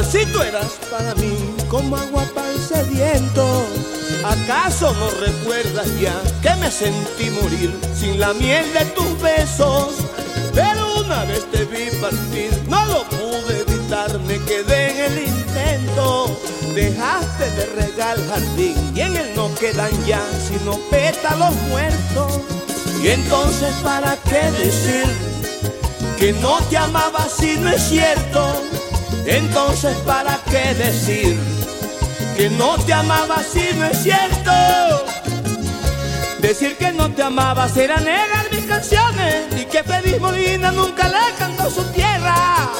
Si tú eras para mí como agua para el sediento, ¿acaso no recuerdas ya que me sentí morir sin la miel de tus besos? Pero una vez te vi partir, no lo pude evitar, me quedé en el intento. Dejaste de regar el jardín y en él no quedan ya sino pétalos muertos. Y entonces ¿para qué decir que no te amaba si no es cierto? Entonces ¿para qué decir que no te amaba si no es cierto? Decir que no te amaba será negar mis canciones y que Feliz Molina nunca le cantó su tierra.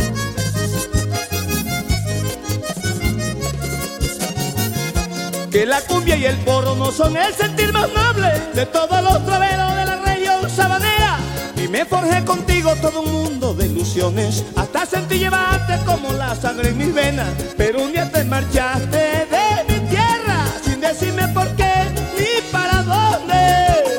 Que la cumbia y el porro no son el sentir más noble de todos los traveros de la región sabanera. Y me forjé contigo todo un mundo de ilusiones, hasta sentí llevarte como la sangre en mis venas. Pero un día te marchaste de mi tierra sin decirme por qué ni para dónde.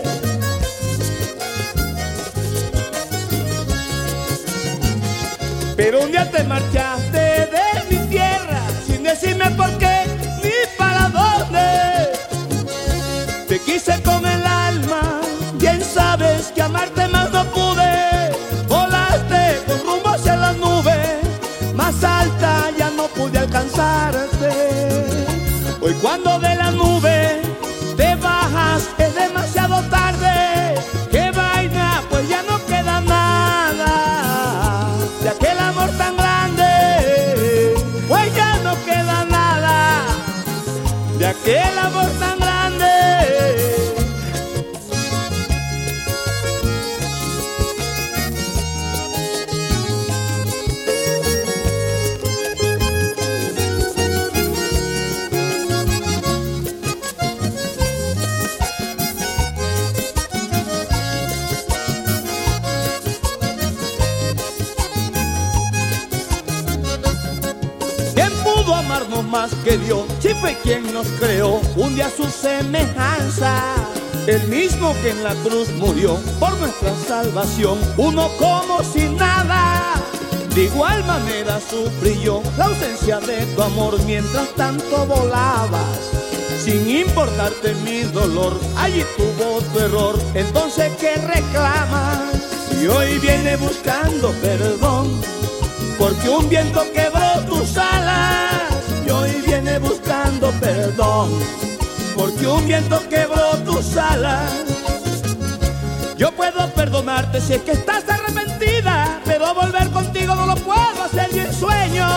Pero un día te marchaste de mi tierra sin decirme por qué ni para dónde. Te quise con el alma, bien sabes que amarte más no pude. Volaste con rumbo hacia las nubes, más alta ya no pude alcanzarte. Hoy cuando de la nube te bajas es demasiado tarde. Qué vaina, pues ya no queda nada de aquel amor tan grande. Pues ya no queda nada de aquel amor tan grande. ¿Quién pudo amarnos más que Dios? Si fue quien nos creó un día a su semejanza, el mismo que en la cruz murió por nuestra salvación, uno como si nada. De igual manera sufrí yo la ausencia de tu amor mientras tanto volabas, sin importarte mi dolor, allí tuvo tu error. Entonces ¿qué reclamas? Y hoy viene buscando perdón, porque un viento quebró tus alas. Y hoy viene buscando perdón, porque un viento quebró tus alas. Yo puedo perdonarte si es que estás arrepentida, pero volver contigo no lo puedo hacer ni en sueño.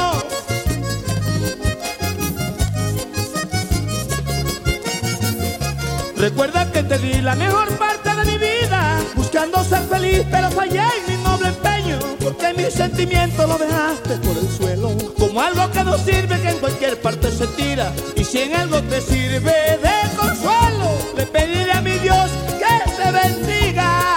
Recuerda que te di la mejor parte de mi vida, buscando ser feliz, pero fallé en mi noble empeño, porque mi sentimiento lo dejaste por el suelo, como algo que no sirve, que en cualquier parte se tira. Y si en algo te sirve de consuelo, le pediré a mi Dios que te bendiga.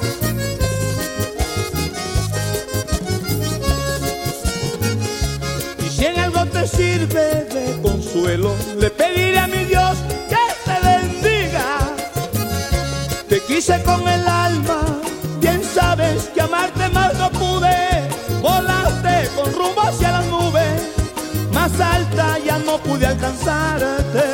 Y si en algo te sirve de consuelo, le pediré a mi Dios que te bendiga. Te quise con el alma, bien sabes que amarte más no pude. Volaste con rumbo hacia las nubes, más alta ya no pude alcanzarte.